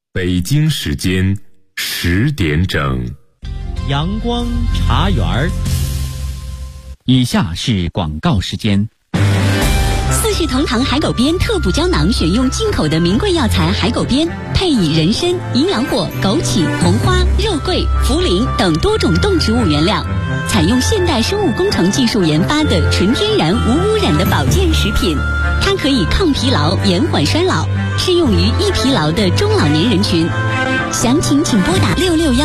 北京时间10点整， 阳光茶园儿。以下是广告时间。 四世同堂海狗鞭特补胶囊选用进口的名贵药材海狗鞭，配以人参、营养果、枸杞、红花、肉桂、茯苓等多种动植物原料，采用现代生物工程技术研发的纯天然无污染的保健食品。它可以抗疲劳、延缓衰老，适用于易疲劳的中老年人群。详情请拨打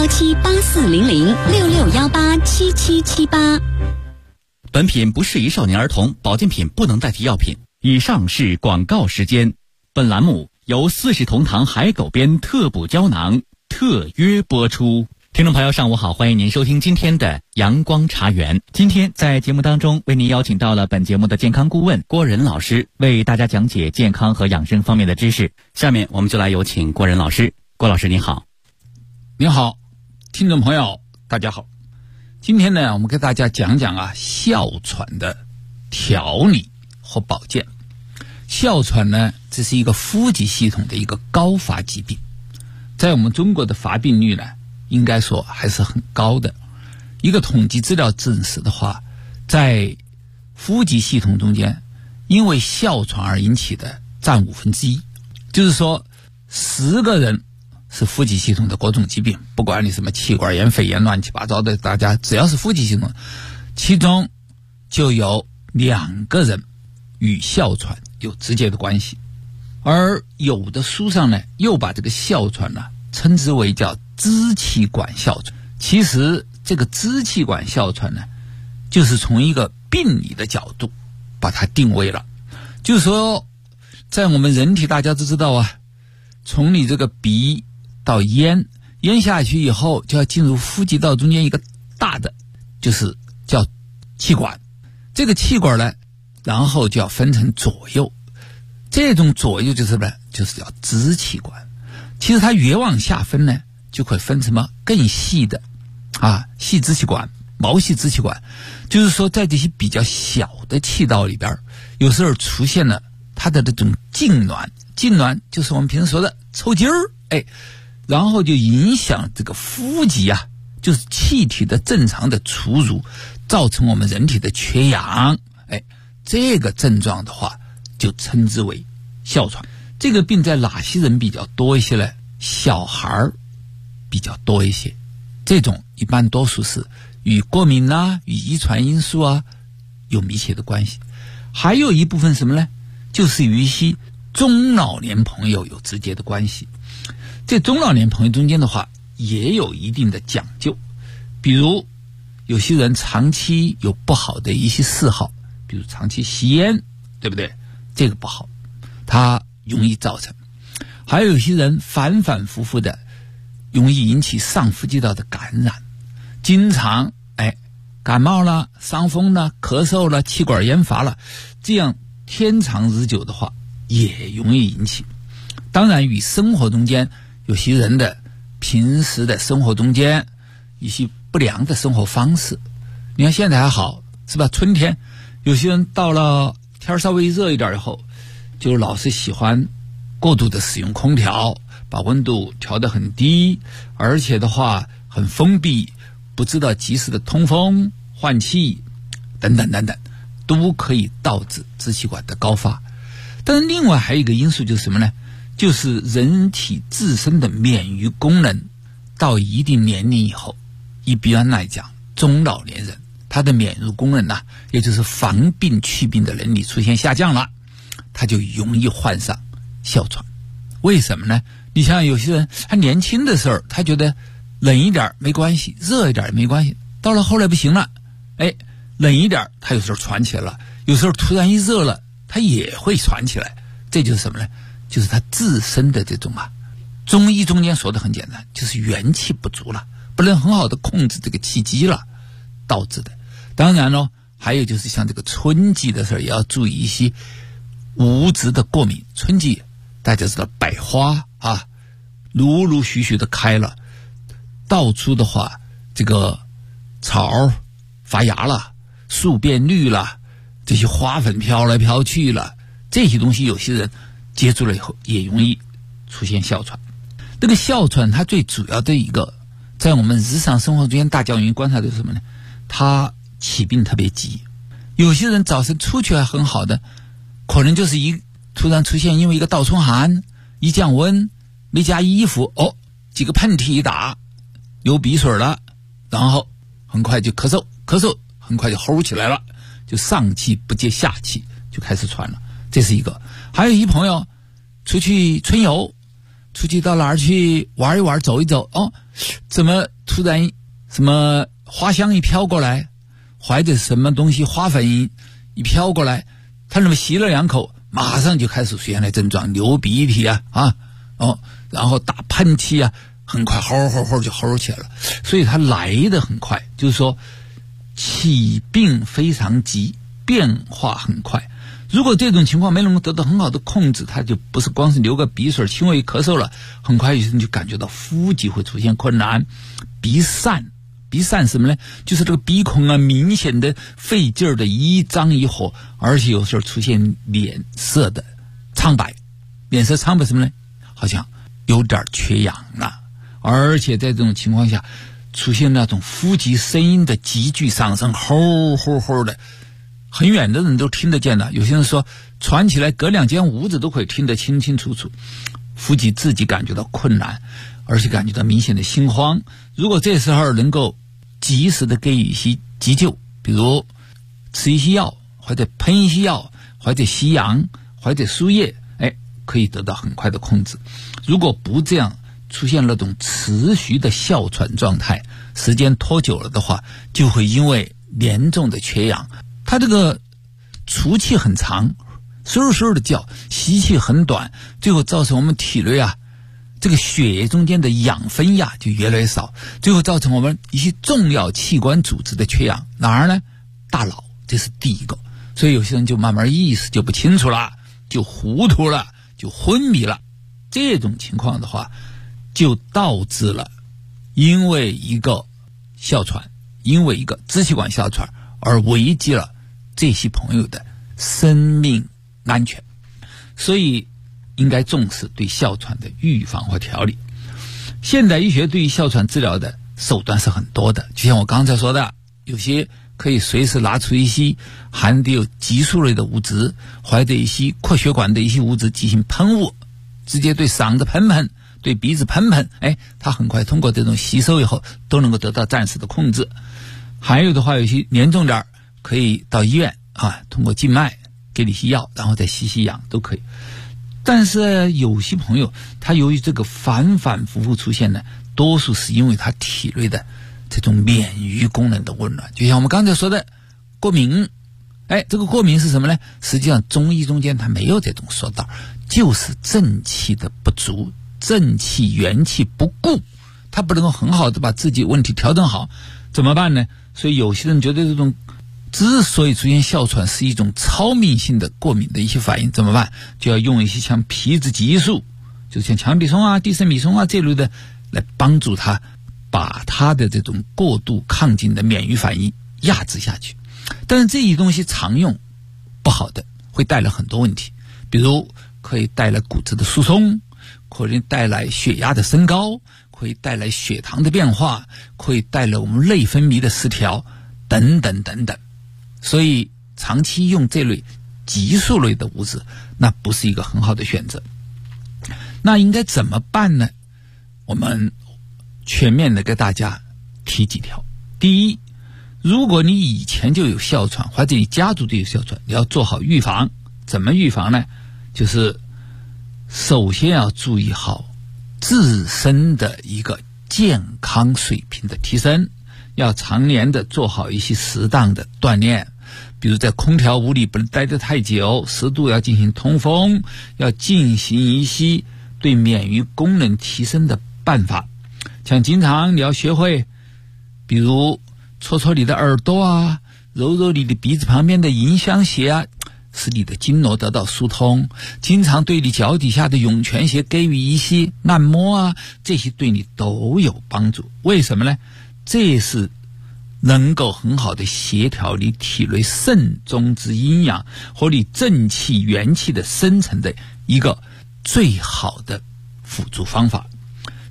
6617840066187778。 本品不适宜少年儿童，保健品不能代替药品。以上是广告时间。本栏目由四世同堂海狗鞭特补胶囊特约播出。听众朋友上午好，欢迎您收听今天的阳光茶园。今天在节目当中为您邀请到了本节目的健康顾问郭仁老师，为大家讲解健康和养生方面的知识。下面我们就来有请郭仁老师。郭老师您好。 您好，听众朋友大家好。今天呢，我们给大家讲讲哮喘的调理和保健。哮喘呢，这是一个呼吸系统的一个高发疾病，在我们中国的发病率呢，应该说还是很高的。一个统计资料证实的话，在呼吸系统中间，因为哮喘而引起的占1/5，就是说10个人是呼吸系统的各种疾病，不管你什么气管炎、肺炎乱七八糟的，大家只要是呼吸系统，其中就有2个人与哮喘有直接的关系。而有的书上呢，又把这个哮喘呢称之为叫支气管哮喘。其实这个支气管哮喘呢，就是从一个病理的角度把它定位了。就是说在我们人体大家都知道从你这个鼻到咽下去以后，就要进入呼吸道中间一个大的，就是叫气管。这个气管呢，然后就要分成左右，这种左右就是叫支气管。其实它越往下分呢，就会分什么更细的细支气管、毛细支气管。就是说在这些比较小的气道里边，有时候出现了它的这种痉挛，就是我们平时说的抽筋儿，然后就影响这个呼吸就是气体的正常的出入，造成我们人体的缺氧。这个症状的话就称之为哮喘。这个病在哪些人比较多一些呢？小孩比较多一些，这种一般多数是与过敏与遗传因素有密切的关系。还有一部分什么呢？就是与一些中老年朋友有直接的关系。这中老年朋友中间的话也有一定的讲究，比如有些人长期有不好的一些嗜好，比如长期吸烟，对不对？这个不好，它容易造成。还有一些人反反复复的容易引起上呼吸道的感染，经常感冒了、伤风了、咳嗽了、气管炎发了，这样天长日久的话也容易引起。当然与生活中间有些人的平时的生活中间一些不良的生活方式，你看现在还好是吧？春天有些人到了天稍微热一点以后，就老是喜欢过度的使用空调，把温度调得很低，而且的话很封闭，不知道及时的通风换气等等等等，都可以导致支气管的高发。但是另外还有一个因素就是什么呢？就是人体自身的免疫功能到一定年龄以后，一般来讲中老年人他的免疫功能也就是防病去病的能力出现下降了，他就容易患上哮喘。为什么呢？你想有些人他年轻的时候他觉得冷一点没关系，热一点没关系，到了后来不行了，冷一点他有时候喘起来了，有时候突然一热了他也会喘起来。这就是什么呢？就是他自身的这种中医中间说的很简单，就是元气不足了，不能很好的控制这个气机了导致的。当然还有就是像这个春季的时候也要注意一些物质的过敏。春季大家知道百花陆陆续续的开了，到处的话这个草发芽了，树变绿了，这些花粉飘来飘去了，这些东西有些人接触了以后也容易出现哮喘。 这个哮喘它最主要的一个在我们日常生活中间大家容易观察的是什么呢？它起病特别急，有些人早晨出去还很好的，可能就是突然出现因为一个倒冲寒一降温没加衣服，几个喷嚏一打有鼻水了，然后很快就咳嗽很快就齁起来了，就上气不接下气就开始传了，这是一个。还有一朋友出去春游，出去到哪儿去玩一玩走一走，怎么突然什么花香一飘过来，怀着什么东西花粉一飘过来，他那么吸了2口，马上就开始出现了症状，流鼻涕然后打喷嚏很快齁就齁起来了。所以它来得很快，就是说起病非常急，变化很快。如果这种情况没能够得到很好的控制，它就不是光是流个鼻水轻微咳嗽了，很快有些人就感觉到呼吸会出现困难，鼻散什么呢？就是这个鼻孔明显的费劲儿的一张一合，而且有时候出现脸色苍白什么呢？好像有点缺氧了，而且在这种情况下出现那种呼吸声音的急剧上升，齁的，很远的人都听得见的。有些人说传起来隔2间屋子都可以听得清清楚楚，呼吸自己感觉到困难，而且感觉到明显的心慌。如果这时候能够及时的给予一些急救，比如吃一些药，或者喷一些药，或者吸氧，或者输液，可以得到很快的控制。如果不这样，出现那种持续的哮喘状态，时间拖久了的话，就会因为严重的缺氧，它这个出气很长，嗖的叫，吸气很短，最后造成我们体内这个血液中间的养分就越来越少，最后造成我们一些重要器官组织的缺氧。哪儿呢？大脑，这是第一个。所以有些人就慢慢意识就不清楚了，就糊涂了，就昏迷了。这种情况的话，就导致了因为一个哮喘，因为一个支气管哮喘而危及了这些朋友的生命安全。所以应该重视对哮喘的预防和调理。现代医学对于哮喘治疗的手段是很多的，就像我刚才说的，有些可以随时拿出一些含的有激素类的物质，或者一些扩血管的一些物质进行喷雾，直接对嗓子喷喷，对鼻子喷喷，它很快通过这种吸收以后都能够得到暂时的控制。还有的话，有些严重点可以到医院通过静脉给你些药，然后再吸氧都可以。但是有些朋友他由于这个反复出现呢，多数是因为他体内的这种免疫功能的紊乱。就像我们刚才说的过敏，这个过敏是什么呢？实际上中医中间它没有这种说道，就是正气的不足，正气元气不顾，他不能够很好的把自己问题调整好，怎么办呢？所以有些人觉得这种之所以出现哮喘是一种超敏性的过敏的一些反应，怎么办？就要用一些像皮质激素，就像强必松地塞米松这类的，来帮助他把他的这种过度亢进的免疫反应压制下去。但是这些东西常用不好的，会带来很多问题，比如可以带来骨质的疏松，可以带来血压的升高，可以带来血糖的变化，可以带来我们内分泌的失调等等。所以长期用这类激素类的物质，那不是一个很好的选择。那应该怎么办呢？我们全面的给大家提几条。第一，如果你以前就有哮喘，或者你家族就有哮喘，你要做好预防。怎么预防呢？就是首先要注意好自身的一个健康水平的提升，要常年的做好一些适当的锻炼，比如在空调屋里不能待得太久，适度要进行通风，要进行一些对免疫功能提升的办法。像经常你要学会，比如搓搓你的耳朵揉揉你的鼻子旁边的迎香穴使你的经络得到疏通，经常对你脚底下的涌泉穴给予一些按摩这些对你都有帮助。为什么呢？这是能够很好的协调你体内肾中之阴阳和你正气元气的生成的一个最好的辅助方法。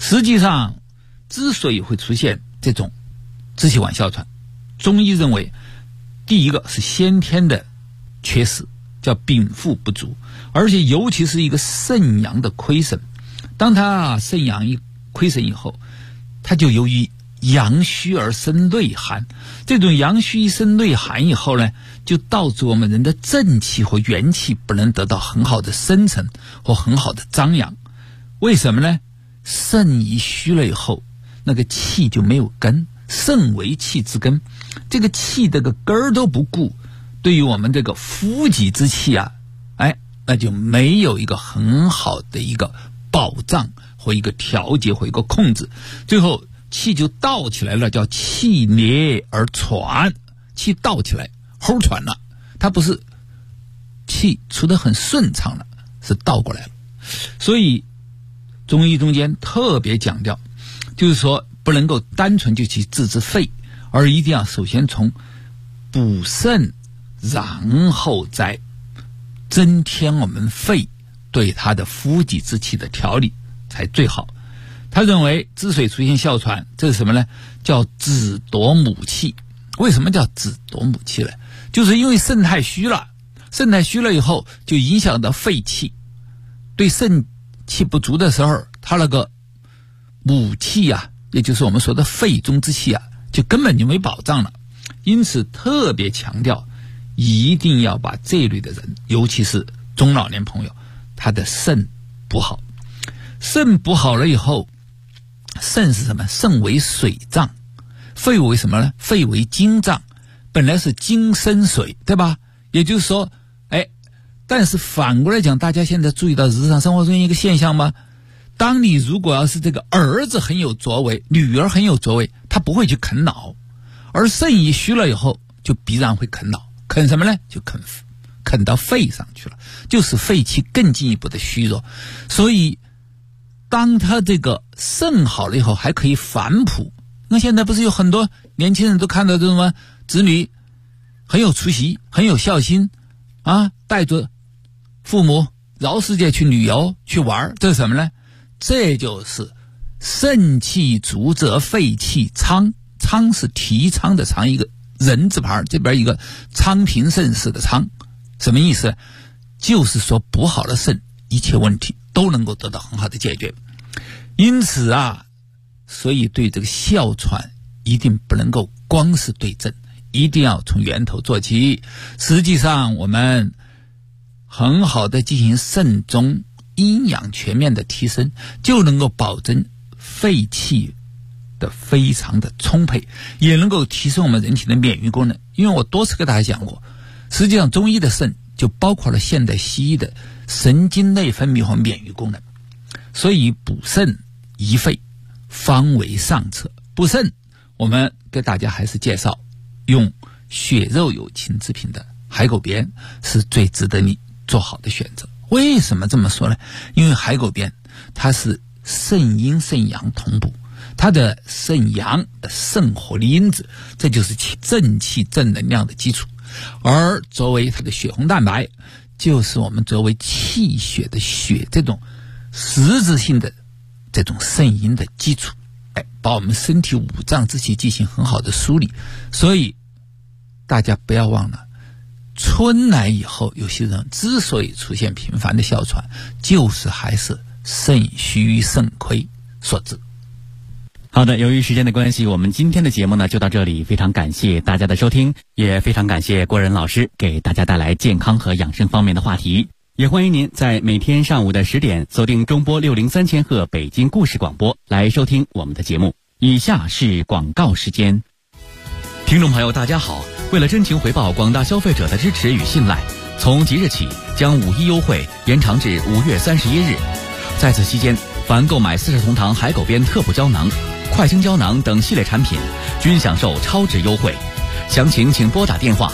实际上之所以会出现这种支气管哮喘，中医认为第一个是先天的缺失，叫禀赋不足，而且尤其是一个肾阳的亏损。当他肾阳一亏损以后，他就由于阳虚而生内寒，这种阳虚一生内寒以后呢，就导致我们人的正气或元气不能得到很好的生成或很好的张扬。为什么呢？肾一虚了以后，那个气就没有根，肾为气之根，这个气这个根儿都不顾，对于我们这个负极之气啊，那就没有一个很好的一个保障或一个调节或一个控制，最后气就倒起来了，叫气捏而喘，气倒起来齁喘了，它不是气出得很顺畅了，是倒过来了。所以中医中间特别强调，就是说不能够单纯就去治肺，而一定要首先从补肾，然后再增添我们肺对它的负极之气的调理才最好。他认为之所以出现哮喘，这是什么呢？叫子夺母气。为什么叫子夺母气呢？就是因为肾太虚了，肾太虚了以后就影响到肺气，对肾气不足的时候，他那个母气啊，也就是我们说的肺中之气啊，就根本就没保障了。因此特别强调一定要把这一类的人，尤其是中老年朋友，他的肾补好。肾补好了以后，肾是什么？肾为水脏，肺为什么呢？肺为精脏，本来是精生水，对吧？也就是说，但是反过来讲，大家现在注意到日常生活中一个现象吗？当你如果要是这个儿子很有作为，女儿很有作为，他不会去啃脑，而肾一虚了以后，就必然会啃脑。啃什么呢？就啃到肺上去了，就使肺气更进一步的虚弱。所以当他这个肾好了以后，还可以反哺。那现在不是有很多年轻人都看到这种子女很有出息，很有孝心啊，带着父母绕世界去旅游去玩，这是什么呢？这就是肾气足则肺气昌，昌是提倡的昌，一个人字旁，这边一个昌平盛世的昌，什么意思？就是说补好了肾，一切问题都能够得到很好的解决。因此啊，所以对这个哮喘一定不能够光是对症，一定要从源头做起。实际上我们很好的进行肾中阴阳全面的提升，就能够保证肺气的非常的充沛，也能够提升我们人体的免疫功能。因为我多次跟大家讲过，实际上中医的肾就包括了现代西医的神经内分泌和免疫功能，所以补肾益肺方为上策。补肾我们给大家还是介绍用血肉有情之品的海狗鞭是最值得你做好的选择。为什么这么说呢？因为海狗鞭它是肾阴肾阳同补，它的肾阳的肾活力因子，这就是正气正能量的基础。而作为它的血红蛋白，就是我们作为气血的血这种实质性的这种肾阴的基础，把我们身体五脏之气进行很好的梳理。所以大家不要忘了，春来以后有些人之所以出现频繁的哮喘，就是还是肾虚肾亏所致。 好的，由于时间的关系，我们今天的节目呢就到这里，非常感谢大家的收听，也非常感谢郭仁老师给大家带来健康和养生方面的话题。也欢迎您在每天上午的10点锁定中波603千赫北京故事广播来收听我们的节目。以下是广告时间。听众朋友大家好，为了真情回报广大消费者的支持与信赖，从即日起将5·1优惠延长至5月31日。在此期间，凡购买40同堂海狗鞭特补胶囊、快清胶囊等系列产品，均享受超值优惠。详情请拨打电话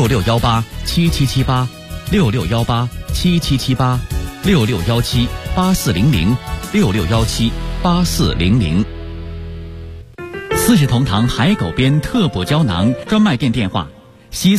66187778、66187778、66178400、66178400。40同堂海狗鞭特补胶囊专卖店电话：西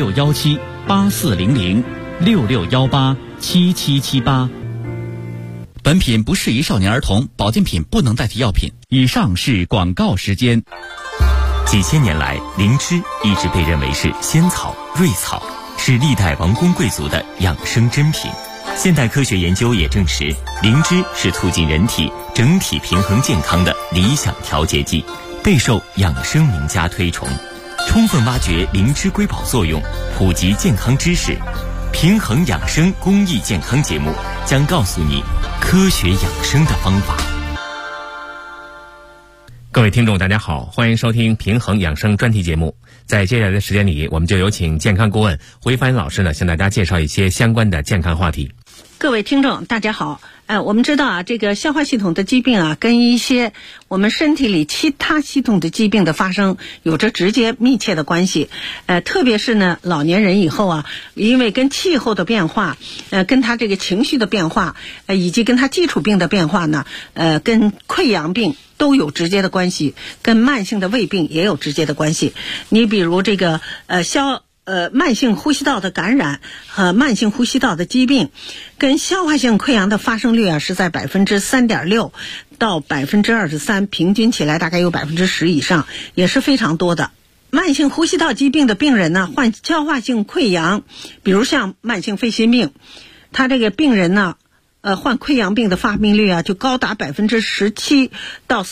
466178400、66187778。 本品不适宜少年儿童，保健品不能代替药品。以上是广告时间。 几千年来，灵芝一直被认为是仙草、瑞草，是历代王公贵族的养生珍品。现代科学研究也证实，灵芝是促进人体整体平衡健康的理想调节剂，备受养生名家推崇。充分挖掘灵芝瑰宝作用，普及健康知识，平衡养生公益健康节目将告诉你科学养生的方法。 各位听众大家好，欢迎收听平衡养生专题节目。在接下来的时间里，我们就有请健康顾问胡一帆老师呢，向大家介绍一些相关的健康话题。 各位听众大家好，我们知道啊，这个消化系统的疾病啊，跟一些我们身体里其他系统的疾病的发生有着直接密切的关系。特别是呢，老年人以后啊，因为跟气候的变化，跟他这个情绪的变化，以及跟他基础病的变化呢，跟溃疡病都有直接的关系，跟慢性的胃病也有直接的关系。你比如这个慢性呼吸道的感染和慢性呼吸道的疾病，跟消化性溃疡的发生率啊是在 3.6% 到 23%， 平均起来大概有 10% 以上，也是非常多的。慢性呼吸道疾病的病人呢，患消化性溃疡，比如像慢性肺心病，他这个病人呢患溃疡病的发病率啊，就高达 17% 到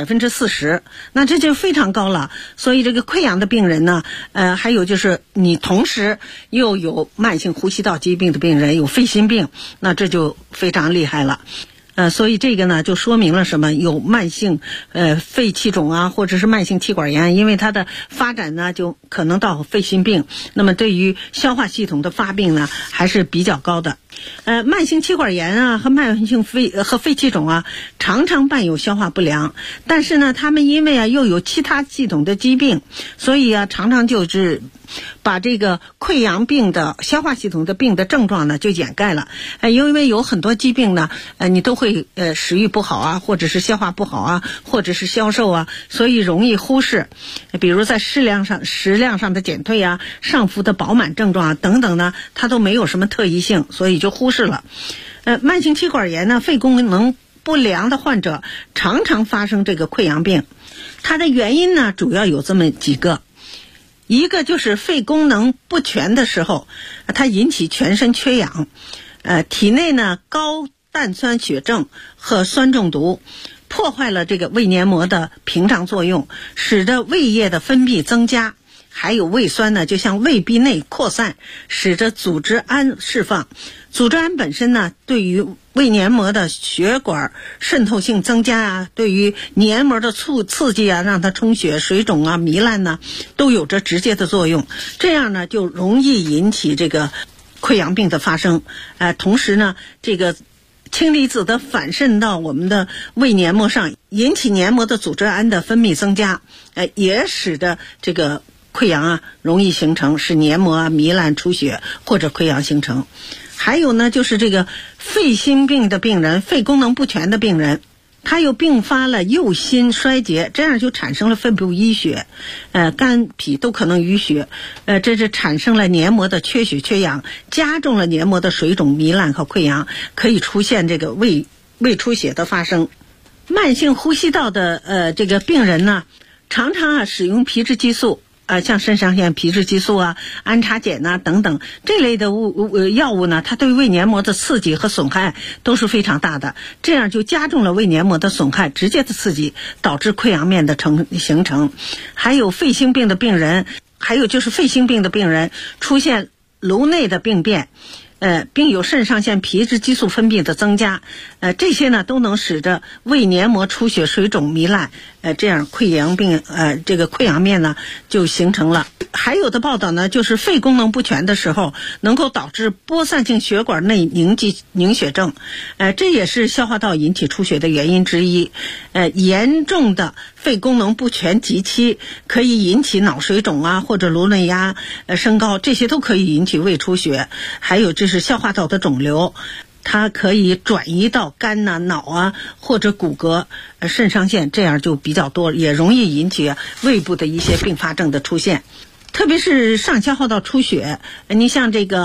40%， 那这就非常高了。所以这个溃疡的病人呢，还有就是你同时又有慢性呼吸道疾病的病人，有肺心病，那这就非常厉害了。所以这个呢就说明了什么？有慢性肺气肿啊，或者是慢性气管炎，因为它的发展呢就可能到肺心病，那么对于消化系统的发病呢还是比较高的。慢性气管炎啊和慢性肺气肿啊常常伴有消化不良，但是呢他们因为啊又有其他系统的疾病，所以啊常常就是把这个溃疡病的消化系统的病的症状呢就掩盖了。因为有很多疾病呢你都会食欲不好啊，或者是消化不好啊，或者是消瘦啊，所以容易忽视。比如在食量上的减退啊，上腹的饱满症状啊等等呢，它都没有什么特异性，所以就忽视了。慢性气管炎呢，肺功能不良的患者常常发生这个溃疡病，它的原因呢主要有这么几个。一个就是肺功能不全的时候，它引起全身缺氧，体内呢高氮酸血症和酸中毒，破坏了这个胃黏膜的屏障作用，使得胃液的分泌增加，还有胃酸呢就向胃壁内扩散，使得组织胺释放。组织胺本身呢对于胃黏膜的血管渗透性增加啊，对于黏膜的刺激啊，让它充血、水肿啊、糜烂呢都有着直接的作用，这样呢就容易引起这个溃疡病的发生。同时呢这个氢离子的反渗到我们的胃黏膜上，引起黏膜的组织胺的分泌增加，也使得这个溃疡啊容易形成，使黏膜啊糜烂出血或者溃疡形成。还有呢就是这个肺心病的病人，肺功能不全的病人，他又并发了右心衰竭，这样就产生了肺部淤血，肝脾都可能淤血，这是产生了黏膜的缺血缺氧，加重了黏膜的水肿、糜烂和溃疡，可以出现这个胃出血的发生。慢性呼吸道的这个病人呢，常常啊使用皮质激素，像肾上腺皮质激素啊、氨茶碱啊等等这类的药物呢，它对胃黏膜的刺激和损害都是非常大的，这样就加重了胃黏膜的损害，直接的刺激导致溃疡面的形成。还有肺心病的病人，还有就是肺心病的病人出现颅内的病变，并有肾上腺皮质激素分泌的增加，这些呢都能使得胃黏膜出血、水肿、糜烂，这样溃疡病这个溃疡面呢就形成了。还有的报道呢，就是肺功能不全的时候，能够导致播散性血管内凝血症，这也是消化道引起出血的原因之一。严重的肺功能不全及期可以引起脑水肿啊，或者颅内压升高，这些都可以引起胃出血。还有就是消化道的肿瘤，它可以转移到肝啊、脑啊或者骨骼、肾上腺，这样就比较多，也容易引起胃部的一些并发症的出现。特别是上消化道出血，你像这个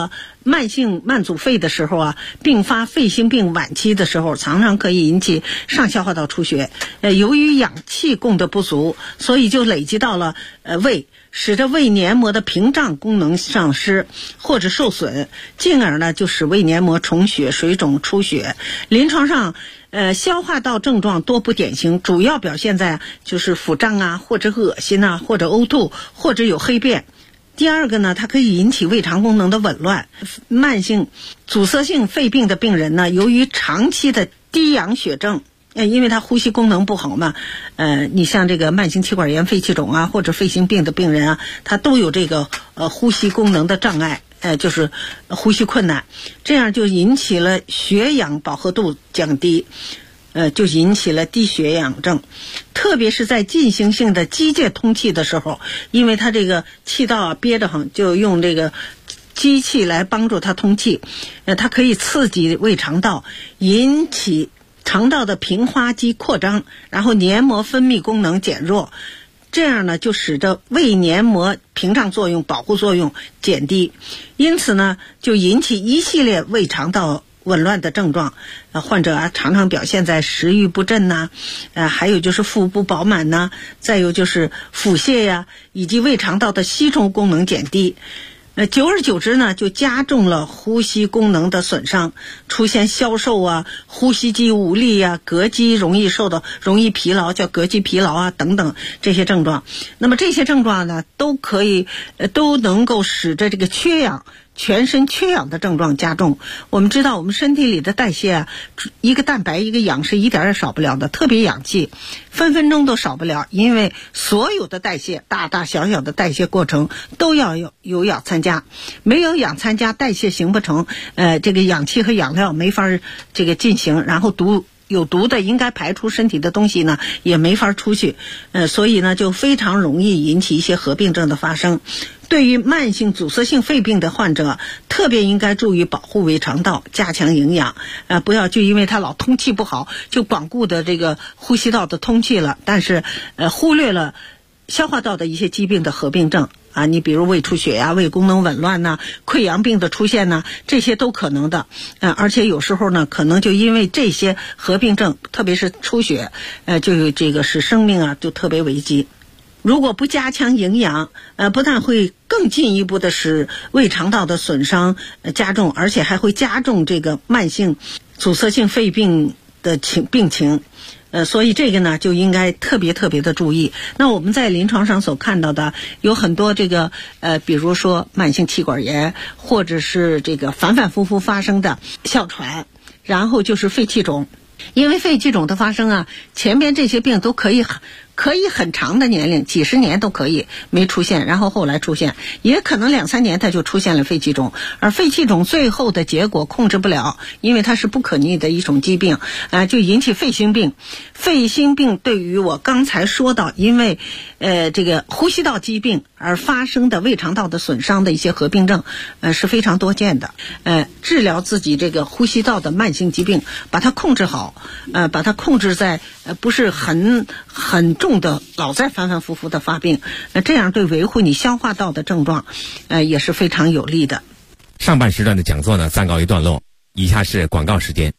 慢性慢阻肺的时候啊，并发肺心病晚期的时候，常常可以引起上消化道出血。由于氧气供得不足，所以就累积到了胃，使得胃黏膜的屏障功能丧失或者受损，进而呢就使胃黏膜充血、水肿、出血。临床上消化道症状多不典型，主要表现在就是腹胀啊，或者恶心啊，或者呕吐，或者有黑便。第二个呢，它可以引起胃肠功能的紊乱。慢性阻塞性肺病的病人呢，由于长期的低氧血症，因为他呼吸功能不好嘛，你像这个慢性气管炎、肺气肿啊，或者肺心病的病人啊，他都有这个呼吸功能的障碍，就是呼吸困难，这样就引起了血氧饱和度降低，就引起了低血氧症。特别是在进行性的机械通气的时候，因为他这个气道啊憋得很，就用这个机器来帮助他通气，它可以刺激胃肠道，引起肠道的平滑肌扩张，然后黏膜分泌功能减弱，这样呢就使得胃黏膜屏障作用、保护作用减低，因此呢就引起一系列胃肠道紊乱的症状。患者啊常常表现在食欲不振呐，还有就是腹部饱满呐，再有就是腹泻呀，以及胃肠道的吸收功能减低。久而久之呢，就加重了呼吸功能的损伤，出现消瘦啊、呼吸肌无力啊、膈肌容易疲劳，叫膈肌疲劳啊等等这些症状。那么这些症状呢，都能够使得这个全身缺氧的症状加重。我们知道我们身体里的代谢啊，一个蛋白一个氧是一点也少不了的，特别氧气分分钟都少不了，因为所有的代谢大大小小的代谢过程都要有氧参加，没有氧参加代谢行不成，这个氧气和养料没法这个进行，然后有毒的应该排出身体的东西呢也没法出去，所以呢就非常容易引起一些合并症的发生。对于慢性阻塞性肺病的患者，特别应该注意保护胃肠道，加强营养，不要就因为他老通气不好，就光顾的这个呼吸道的通气了，但是忽略了消化道的一些疾病的合并症啊，你比如胃出血呀、胃功能紊乱呐、溃疡病的出现呐，这些都可能的。而且有时候呢，可能就因为这些合并症，特别是出血，就有这个使生命啊就特别危机。如果不加强营养，不但会更进一步的使胃肠道的损伤加重，而且还会加重这个慢性阻塞性肺病的病情。所以这个呢就应该特别的注意。那我们在临床上所看到的有很多这个比如说慢性气管炎，或者是这个反复发生的哮喘，然后就是肺气肿。因为肺气肿的发生啊，前边这些病都可以很长的年龄，几十年都可以没出现，然后后来出现，也可能2-3年它就出现了肺气肿。而肺气肿最后的结果控制不了，因为它是不可逆的一种疾病，就引起肺心病。肺心病对于我刚才说到因为这个呼吸道疾病而发生的胃肠道的损伤的一些合并症是非常多见的。治疗自己这个呼吸道的慢性疾病，把它控制好，把它控制在不是很重的老在反复的发病，这样对维护你消化道的症状也是非常有利的。 上半时段的讲座呢暂告一段落，以下是广告时间。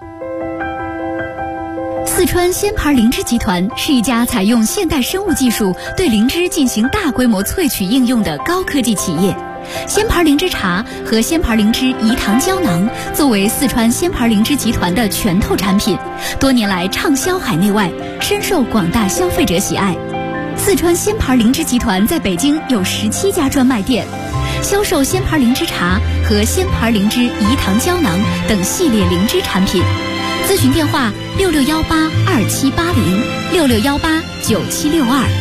四川鲜牌灵芝集团是一家采用现代生物技术对灵芝进行大规模萃取应用的高科技企业。鲜牌灵芝茶和鲜牌灵芝饴糖胶囊作为四川鲜牌灵芝集团的拳头产品，多年来畅销海内外，深受广大消费者喜爱。四川鲜牌灵芝集团在北京有17家专卖店，销售鲜牌灵芝茶和鲜牌灵芝饴糖胶囊等系列灵芝产品。咨询电话66182780，66189762。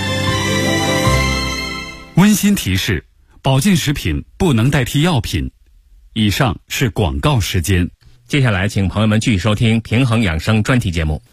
温馨提示：保健食品不能代替药品。以上是广告时间。 接下来请朋友们继续收听平衡养生专题节目。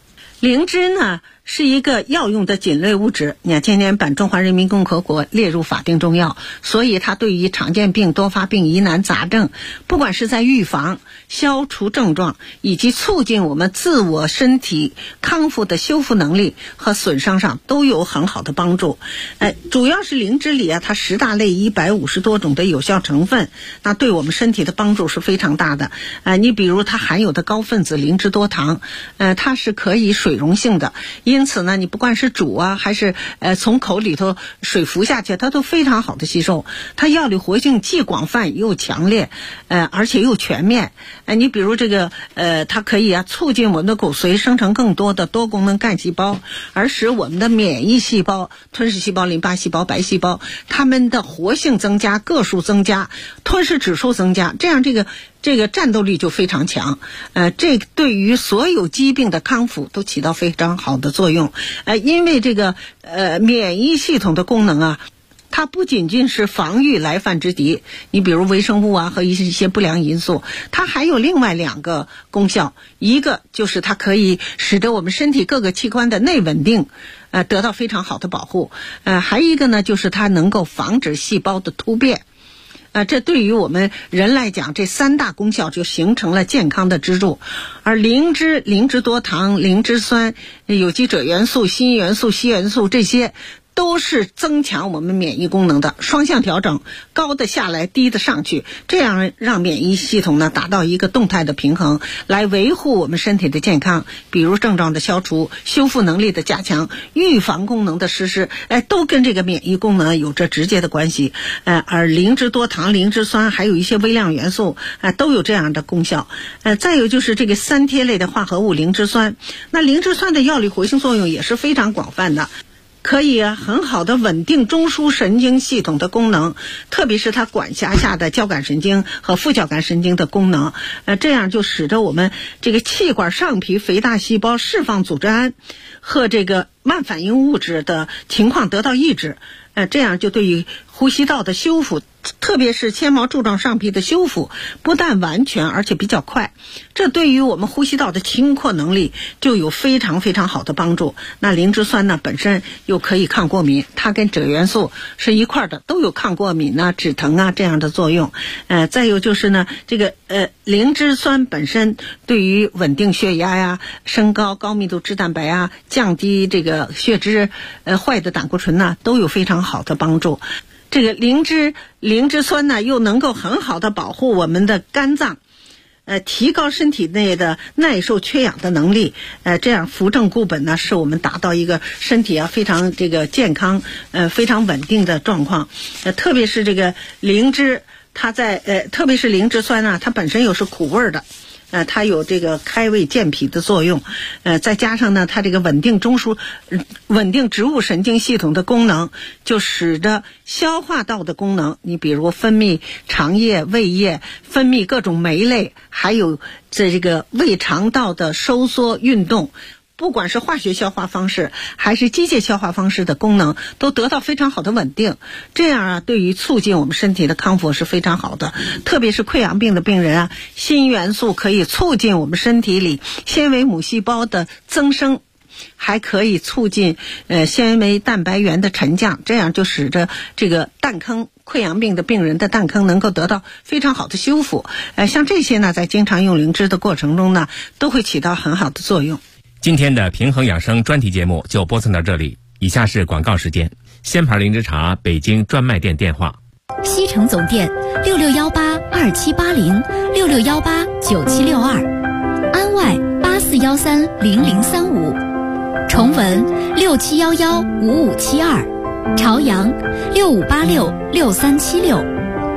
灵芝呢是一个药用的菌类物质，你看今年把中华人民共和国列入法定中药，所以它对于常见病、多发病、疑难杂症，不管是在预防、消除症状，以及促进我们自我身体康复的修复能力和损伤上都有很好的帮助。主要是灵芝里啊，它10大类150多种的有效成分，那对我们身体的帮助是非常大的。你比如它含有的高分子灵芝多糖，它是可以水溶性的，因此呢，你不管是煮啊，还是从口里头水服下去，它都非常好的吸收。它药理活性既广泛又强烈，而且又全面。你比如这个它可以促进我们的骨髓生成更多的多功能干细胞，而使我们的免疫细胞、吞噬细胞、淋巴细胞、白细胞它们的活性增加、个数增加、吞噬指数增加，这样这个战斗力就非常强。这对于所有疾病的康复都起到非常好的作用。因为这个免疫系统的功能啊，它不仅仅是防御来犯之敌，你比如微生物啊和一些不良因素，它还有另外2个功效，一个就是它可以使得我们身体各个器官的内稳定得到非常好的保护，还一个呢就是它能够防止细胞的突变。这对于我们人来讲，这3大功效就形成了健康的支柱。而灵芝多糖、灵芝酸、有机锗元素、锌元素、硒元素，这些都是增强我们免疫功能的，双向调整，高的下来，低的上去，这样让免疫系统呢达到一个动态的平衡，来维护我们身体的健康，比如症状的消除、修复能力的加强、预防功能的实施，都跟这个免疫功能有着直接的关系。而灵芝多糖、灵芝酸还有一些微量元素都有这样的功效。再有就是这个3萜类的化合物灵芝酸，那灵芝酸的药理活性作用也是非常广泛的，可以很好的稳定中枢神经系统的功能，特别是它管辖下的交感神经和副交感神经的功能。这样就使得我们这个气管上皮肥大细胞释放组织胺和这个慢反应物质的情况得到抑制。这样就对于呼吸道的修复，特别是纤毛柱状上皮的修复，不但完全而且比较快，这对于我们呼吸道的清扩能力就有非常非常好的帮助。那灵芝酸呢本身又可以抗过敏，它跟锗元素是一块的，都有抗过敏啊、止疼啊这样的作用。再有就是呢，这个灵芝酸本身对于稳定血压呀、升高高密度脂蛋白啊、降低这个血脂坏的胆固醇呢都有非常好的帮助。这个灵芝酸呢又能够很好的保护我们的肝脏，提高身体内的耐受缺氧的能力，这样扶正固本呢，使我们达到一个身体非常这个健康非常稳定的状况。特别是这个灵芝，它特别是灵芝酸呢，它本身又是苦味的。它有这个开胃健脾的作用，再加上呢，它这个稳定植物神经系统的功能，就使得消化道的功能，你比如分泌肠液、胃液，分泌各种酶类，还有这个胃肠道的收缩运动，不管是化学消化方式还是机械消化方式的功能都得到非常好的稳定，这样对于促进我们身体的康复是非常好的。特别是溃疡病的病人锌元素可以促进我们身体里纤维母细胞的增生，还可以促进纤维蛋白原的沉降，这样就使得这个弹坑溃疡病的病人的弹坑能够得到非常好的修复。像这些呢，在经常用灵芝的过程中呢，都会起到很好的作用。 今天的平衡养生专题节目就播送到这里，以下是广告时间。仙牌灵芝茶北京专卖店电话： 西城总店66182780，66189762，安外84130035，崇文67115572，朝阳65866376。